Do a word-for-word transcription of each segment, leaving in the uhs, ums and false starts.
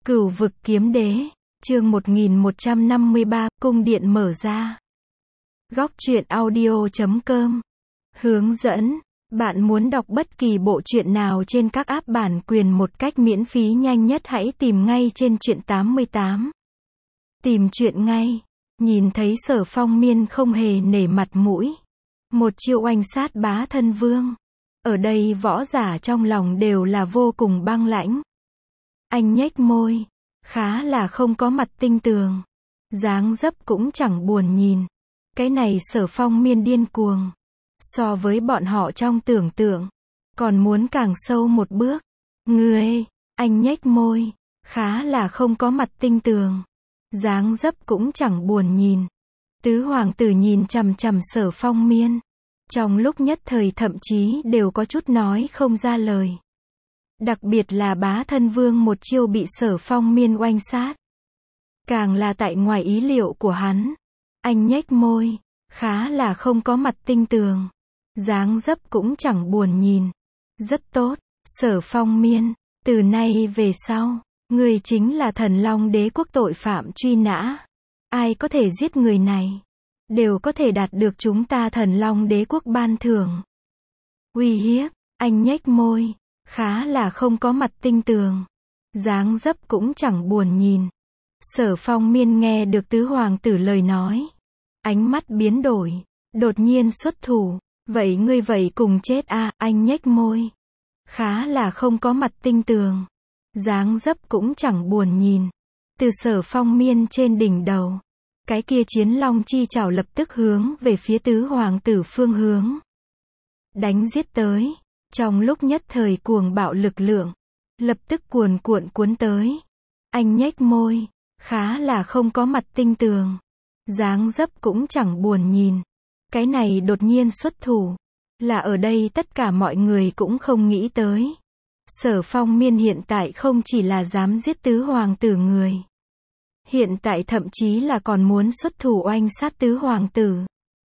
Cửu vực kiếm đế, chương một nghìn một trăm năm mươi ba, cung điện mở ra. Góc truyện audio chấm com. Hướng dẫn, bạn muốn đọc bất kỳ bộ truyện nào trên các app bản quyền một cách miễn phí nhanh nhất hãy tìm ngay trên truyện tám mươi tám. Tìm truyện ngay. Nhìn thấy Sở Phong Miên không hề nể mặt mũi. Một chiêu oanh sát bá thân vương. Ở đây võ giả trong lòng đều là vô cùng băng lãnh. Anh nhếch môi, khá là không có mặt tinh tường. Dáng dấp cũng chẳng buồn nhìn. Cái này Sở Phong Miên điên cuồng. So với bọn họ trong tưởng tượng, còn muốn càng sâu một bước. Ngươi, anh nhếch môi, khá là không có mặt tinh tường. Dáng dấp cũng chẳng buồn nhìn. Tứ hoàng tử nhìn chằm chằm Sở Phong Miên. Trong lúc nhất thời thậm chí đều có chút nói không ra lời. Đặc biệt là bá thân vương một chiêu bị Sở Phong Miên oanh sát. Càng là tại ngoài ý liệu của hắn. Anh nhếch môi, khá là không có mặt tinh tường. Dáng dấp cũng chẳng buồn nhìn. Rất tốt, Sở Phong Miên, từ nay về sau, người chính là Thần Long Đế quốc tội phạm truy nã. Ai có thể giết người này, đều có thể đạt được chúng ta Thần Long Đế quốc ban thưởng. Uy hiếp, anh nhếch môi, khá là không có mặt tinh tường. Dáng dấp cũng chẳng buồn nhìn. Sở Phong Miên nghe được tứ hoàng tử lời nói. Ánh mắt biến đổi, đột nhiên xuất thủ. Vậy ngươi vậy cùng chết a, à, anh nhếch môi. Khá là không có mặt tinh tường. Dáng dấp cũng chẳng buồn nhìn. Từ Sở Phong Miên trên đỉnh đầu. Cái kia chiến long chi chảo lập tức hướng về phía tứ hoàng tử phương hướng. Đánh giết tới. Trong lúc nhất thời cuồng bạo lực lượng. Lập tức cuồn cuộn cuốn tới. Anh nhếch môi. Khá là không có mặt tinh tường. Dáng dấp cũng chẳng buồn nhìn. Cái này đột nhiên xuất thủ. Là ở đây tất cả mọi người cũng không nghĩ tới. Sở Phong Miên hiện tại không chỉ là dám giết tứ hoàng tử người. Hiện tại thậm chí là còn muốn xuất thủ oanh sát tứ hoàng tử.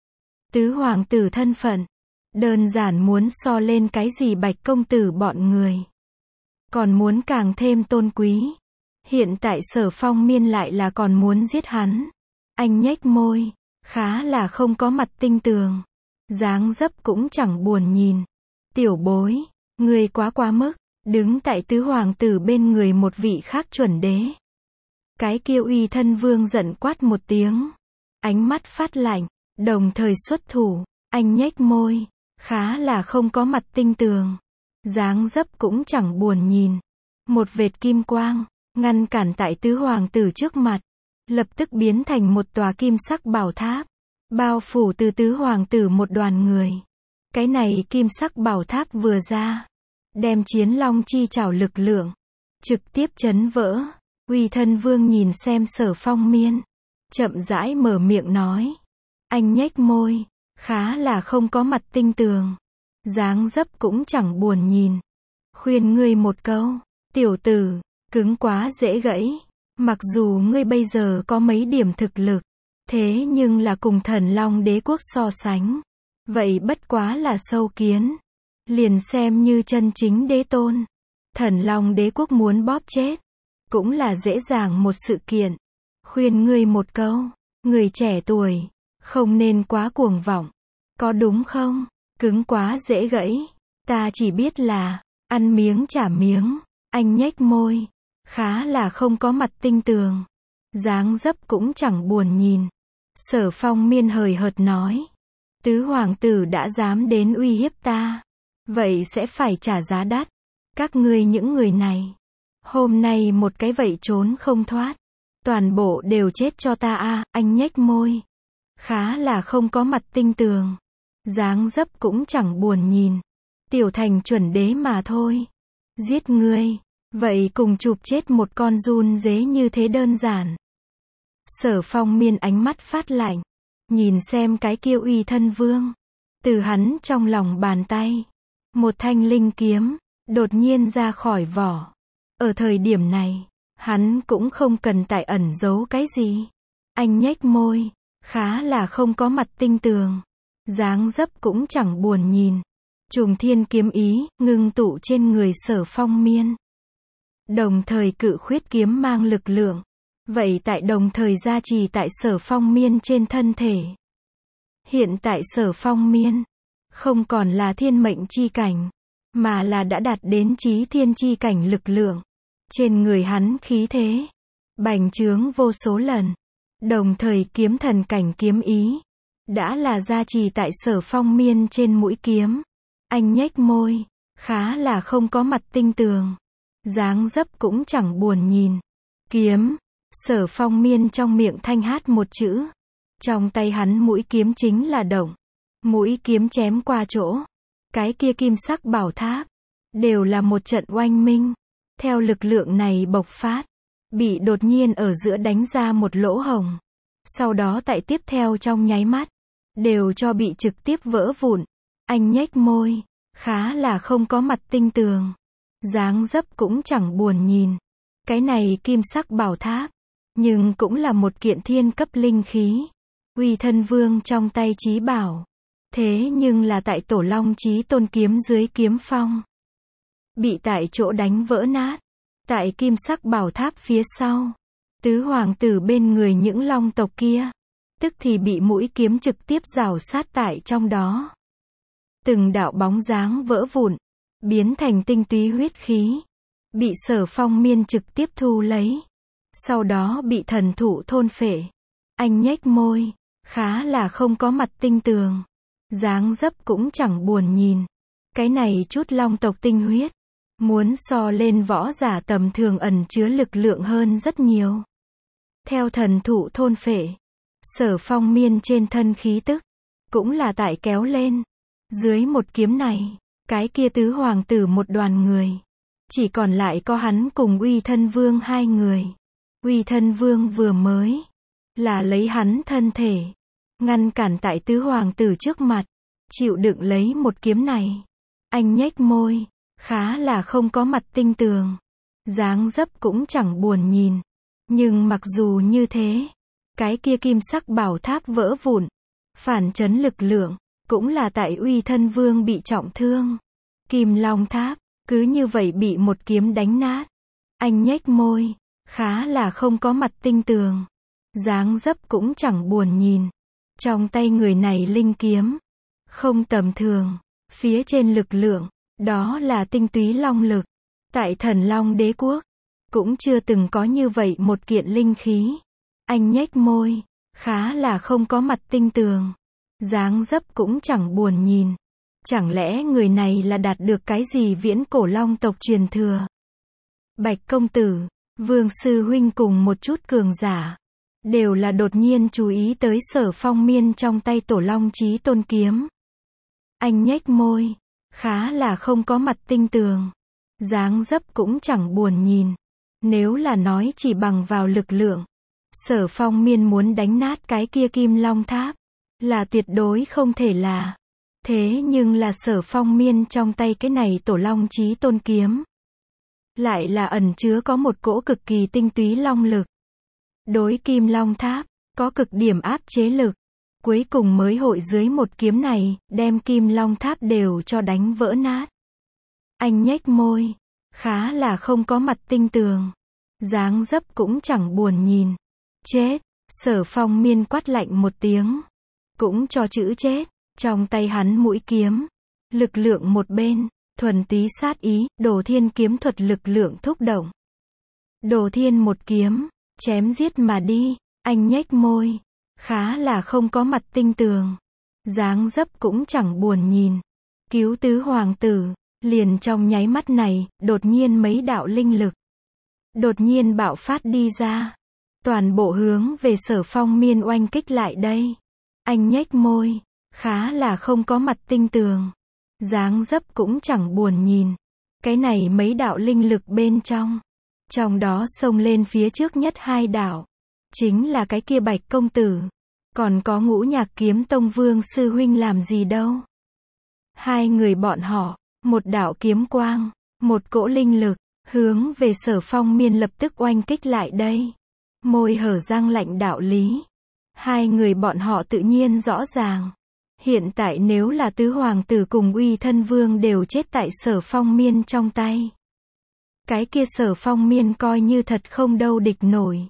Tứ hoàng tử thân phận. Đơn giản muốn so lên cái gì Bạch công tử bọn người. Còn muốn càng thêm tôn quý. Hiện tại Sở Phong Miên lại là còn muốn giết hắn. Anh nhếch môi. Khá là không có mặt tinh tường. Dáng dấp cũng chẳng buồn nhìn. Tiểu bối. Người quá quá mức. Đứng tại tứ hoàng tử bên người một vị khác chuẩn đế. Cái kia uy thân vương giận quát một tiếng. Ánh mắt phát lạnh. Đồng thời xuất thủ. Anh nhếch môi. Khá là không có mặt tinh tường. Dáng dấp cũng chẳng buồn nhìn. Một vệt kim quang. Ngăn cản tại tứ hoàng tử trước mặt. Lập tức biến thành một tòa kim sắc bảo tháp. Bao phủ từ tứ hoàng tử một đoàn người. Cái này kim sắc bảo tháp vừa ra. Đem chiến long chi chảo lực lượng. Trực tiếp chấn vỡ. Uy thân vương nhìn xem Sở Phong Miên. Chậm rãi mở miệng nói. Anh nhếch môi. Khá là không có mặt tinh tường. Dáng dấp cũng chẳng buồn nhìn. Khuyên ngươi một câu. Tiểu tử, cứng quá dễ gãy. Mặc dù ngươi bây giờ có mấy điểm thực lực. Thế nhưng là cùng Thần Long Đế quốc so sánh. Vậy bất quá là sâu kiến. Liền xem như chân chính đế tôn. Thần Long Đế quốc muốn bóp chết. Cũng là dễ dàng một sự kiện. Khuyên ngươi một câu. Người trẻ tuổi. Không nên quá cuồng vọng. Có đúng không? Cứng quá dễ gãy. Ta chỉ biết là. Ăn miếng trả miếng. Anh nhếch môi. Khá là không có mặt tinh tường. Dáng dấp cũng chẳng buồn nhìn. Sở Phong Miên hời hợt nói. Tứ hoàng tử đã dám đến uy hiếp ta. Vậy sẽ phải trả giá đắt. Các ngươi những người này. Hôm nay một cái vậy trốn không thoát. Toàn bộ đều chết cho ta a, à, anh nhếch môi. Khá là không có mặt tinh tường. Dáng dấp cũng chẳng buồn nhìn. Tiểu thành chuẩn đế mà thôi. Giết ngươi. Vậy cùng chụp chết một con run dế như thế đơn giản. Sở Phong Miên ánh mắt phát lạnh. Nhìn xem cái kia uy thân vương. Từ hắn trong lòng bàn tay. Một thanh linh kiếm. Đột nhiên ra khỏi vỏ. Ở thời điểm này. Hắn cũng không cần tại ẩn giấu cái gì. Anh nhếch môi. Khá là không có mặt tinh tường. Dáng dấp cũng chẳng buồn nhìn. Trùng thiên kiếm ý. Ngưng tụ trên người Sở Phong Miên. Đồng thời cự khuyết kiếm mang lực lượng. Vậy tại đồng thời gia trì tại Sở Phong Miên trên thân thể. Hiện tại Sở Phong Miên không còn là thiên mệnh chi cảnh, mà là đã đạt đến chí thiên chi cảnh lực lượng. Trên người hắn khí thế bành trướng vô số lần. Đồng thời kiếm thần cảnh kiếm ý đã là gia trì tại Sở Phong Miên trên mũi kiếm. Anh nhếch môi, khá là không có mặt tinh tường. Dáng dấp cũng chẳng buồn nhìn. Kiếm. Sở Phong Miên trong miệng thanh hát một chữ. Trong tay hắn mũi kiếm chính là động. Mũi kiếm chém qua chỗ. Cái kia kim sắc bảo tháp. Đều là một trận oanh minh. Theo lực lượng này bộc phát. Bị đột nhiên ở giữa đánh ra một lỗ hổng. Sau đó tại tiếp theo trong nháy mắt. Đều cho bị trực tiếp vỡ vụn. Anh nhếch môi. Khá là không có mặt tinh tường. Dáng dấp cũng chẳng buồn nhìn. Cái này kim sắc bảo tháp. Nhưng cũng là một kiện thiên cấp linh khí. Uy Thân Vương trong tay chí bảo. Thế nhưng là tại Tổ Long Chí Tôn kiếm dưới kiếm phong. Bị tại chỗ đánh vỡ nát. Tại kim sắc bảo tháp phía sau. Tứ hoàng tử bên người những long tộc kia. Tức thì bị mũi kiếm trực tiếp rào sát tại trong đó. Từng đạo bóng dáng vỡ vụn. Biến thành tinh túy huyết khí. Bị Sở Phong Miên trực tiếp thu lấy. Sau đó bị thần thụ thôn phệ. Anh nhếch môi. Khá là không có mặt tinh tường. Dáng dấp cũng chẳng buồn nhìn. Cái này chút long tộc tinh huyết. Muốn so lên võ giả tầm thường ẩn chứa lực lượng hơn rất nhiều. Theo thần thụ thôn phệ. Sở Phong Miên trên thân khí tức. Cũng là tại kéo lên. Dưới một kiếm này. Cái kia tứ hoàng tử một đoàn người. Chỉ còn lại có hắn cùng Uy Thân Vương hai người. Uy Thân Vương vừa mới là lấy hắn thân thể. Ngăn cản tại tứ hoàng tử trước mặt. Chịu đựng lấy một kiếm này. Anh nhếch môi. Khá là không có mặt tinh tường. Dáng dấp cũng chẳng buồn nhìn. Nhưng mặc dù như thế. Cái kia kim sắc bảo tháp vỡ vụn. Phản chấn lực lượng. Cũng là tại Uy Thân Vương bị trọng thương. Kim Long Tháp. Cứ như vậy bị một kiếm đánh nát. Anh nhếch môi. Khá là không có mặt tinh tường. Dáng dấp cũng chẳng buồn nhìn. Trong tay người này linh kiếm. Không tầm thường. Phía trên lực lượng. Đó là tinh túy long lực. Tại Thần Long Đế Quốc. Cũng chưa từng có như vậy một kiện linh khí. Anh nhếch môi. Khá là không có mặt tinh tường. Dáng dấp cũng chẳng buồn nhìn. Chẳng lẽ người này là đạt được cái gì viễn cổ long tộc truyền thừa? Bạch công tử, Vương sư huynh cùng một chút cường giả. Đều là đột nhiên chú ý tới Sở Phong Miên trong tay Tổ Long Chí Tôn kiếm. Anh nhếch môi. Khá là không có mặt tinh tường. Dáng dấp cũng chẳng buồn nhìn. Nếu là nói chỉ bằng vào lực lượng. Sở Phong Miên muốn đánh nát cái kia Kim Long Tháp. Là tuyệt đối không thể là. Thế nhưng là Sở Phong Miên trong tay cái này Tổ Long Chí Tôn kiếm. Lại là ẩn chứa có một cỗ cực kỳ tinh túy long lực. Đối Kim Long Tháp, có cực điểm áp chế lực. Cuối cùng mới hội dưới một kiếm này, đem Kim Long Tháp đều cho đánh vỡ nát. Anh nhếch môi. Khá là không có mặt tinh tường. Dáng dấp cũng chẳng buồn nhìn. Chết. Sở Phong Miên quát lạnh một tiếng. Cũng cho chữ chết. Trong tay hắn mũi kiếm. Lực lượng một bên. Thuần túy sát ý. Đồ Thiên kiếm thuật lực lượng thúc động. Đồ Thiên một kiếm. Chém giết mà đi. Anh nhếch môi. Khá là không có mặt tinh tường. Dáng dấp cũng chẳng buồn nhìn. Cứu tứ hoàng tử. Liền trong nháy mắt này. Đột nhiên mấy đạo linh lực. Đột nhiên bạo phát đi ra. Toàn bộ hướng về Sở Phong Miên oanh kích lại đây. Anh nhếch môi. Khá là không có mặt tinh tường. Dáng dấp cũng chẳng buồn nhìn. Cái này mấy đạo linh lực bên trong. Trong đó xông lên phía trước nhất hai đạo. Chính là cái kia Bạch công tử. Còn có Ngũ Nhạc Kiếm Tông Vương sư huynh làm gì đâu. Hai người bọn họ. Một đạo kiếm quang. Một cỗ linh lực. Hướng về Sở Phong Miên lập tức oanh kích lại đây. Môi hở răng lạnh đạo lý. Hai người bọn họ tự nhiên rõ ràng. Hiện tại nếu là tứ hoàng tử cùng Uy Thân Vương đều chết tại Sở Phong Miên trong tay. Cái kia Sở Phong Miên coi như thật không đâu địch nổi.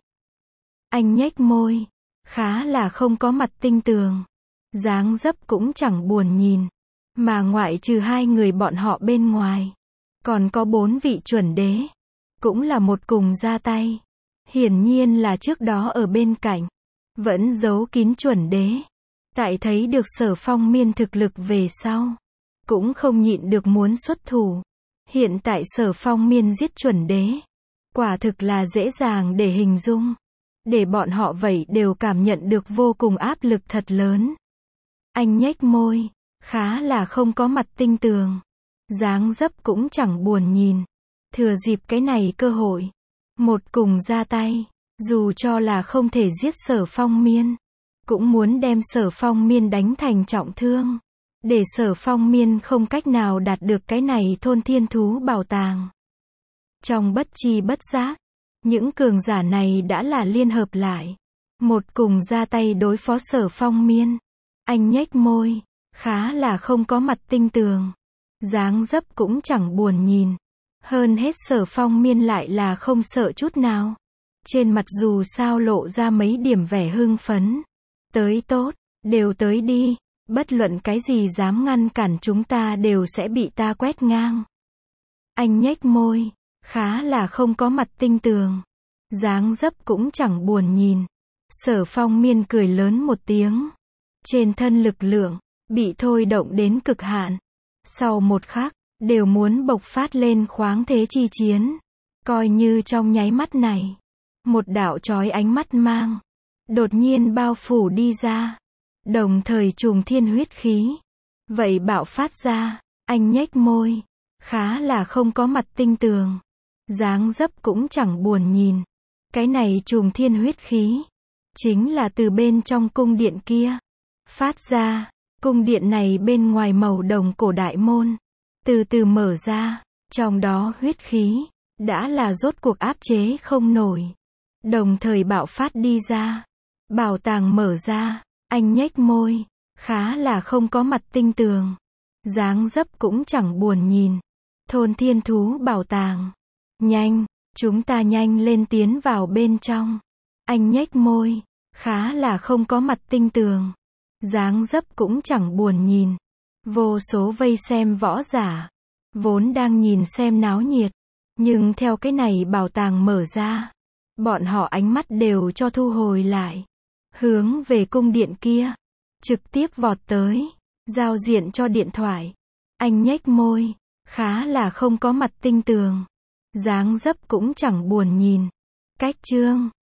Anh nhếch môi, khá là không có mặt tinh tường. Dáng dấp cũng chẳng buồn nhìn. Mà ngoại trừ hai người bọn họ bên ngoài, còn có bốn vị chuẩn đế. Cũng là một cùng ra tay. Hiển nhiên là trước đó ở bên cạnh, vẫn giấu kín chuẩn đế. Tại thấy được Sở Phong Miên thực lực về sau, cũng không nhịn được muốn xuất thủ. Hiện tại Sở Phong Miên giết chuẩn đế, quả thực là dễ dàng để hình dung. Để bọn họ vậy đều cảm nhận được vô cùng áp lực thật lớn. Anh nhếch môi, khá là không có mặt tinh tường. Dáng dấp cũng chẳng buồn nhìn. Thừa dịp cái này cơ hội, một cùng ra tay, dù cho là không thể giết Sở Phong Miên, cũng muốn đem Sở Phong Miên đánh thành trọng thương. Để Sở Phong Miên không cách nào đạt được cái này thôn thiên thú bảo tàng. Trong bất chi bất giác, những cường giả này đã là liên hợp lại. Một cùng ra tay đối phó Sở Phong Miên. Anh nhếch môi, khá là không có mặt tinh tường. Dáng dấp cũng chẳng buồn nhìn. Hơn hết Sở Phong Miên lại là không sợ chút nào. Trên mặt dù sao lộ ra mấy điểm vẻ hưng phấn. Tới tốt, đều tới đi. Bất luận cái gì dám ngăn cản chúng ta đều sẽ bị ta quét ngang. Anh nhếch môi, khá là không có mặt tinh tường. Dáng dấp cũng chẳng buồn nhìn. Sở Phong Miên cười lớn một tiếng. Trên thân lực lượng, bị thôi động đến cực hạn. Sau một khắc, đều muốn bộc phát lên khoáng thế chi chiến. Coi như trong nháy mắt này, một đạo chói ánh mắt mang, đột nhiên bao phủ đi ra. Đồng thời trùng thiên huyết khí. Vậy bạo phát ra, anh nhếch môi, khá là không có mặt tinh tường. Dáng dấp cũng chẳng buồn nhìn. Cái này trùng thiên huyết khí, chính là từ bên trong cung điện kia phát ra. Cung điện này bên ngoài màu đồng cổ đại môn, từ từ mở ra. Trong đó huyết khí, đã là rốt cuộc áp chế không nổi. Đồng thời bạo phát đi ra. Bảo tàng mở ra. Anh nhếch môi, khá là không có mặt tinh tường. Dáng dấp cũng chẳng buồn nhìn. Thôn thiên thú bảo tàng. Nhanh, chúng ta nhanh lên tiến vào bên trong. Anh nhếch môi, khá là không có mặt tinh tường. Dáng dấp cũng chẳng buồn nhìn. Vô số vây xem võ giả, vốn đang nhìn xem náo nhiệt. Nhưng theo cái này bảo tàng mở ra, bọn họ ánh mắt đều cho thu hồi lại. Hướng về cung điện kia, trực tiếp vọt tới, giao diện cho điện thoại. Anh nhếch môi, khá là không có mặt tinh tường. Dáng dấp cũng chẳng buồn nhìn. Cách chương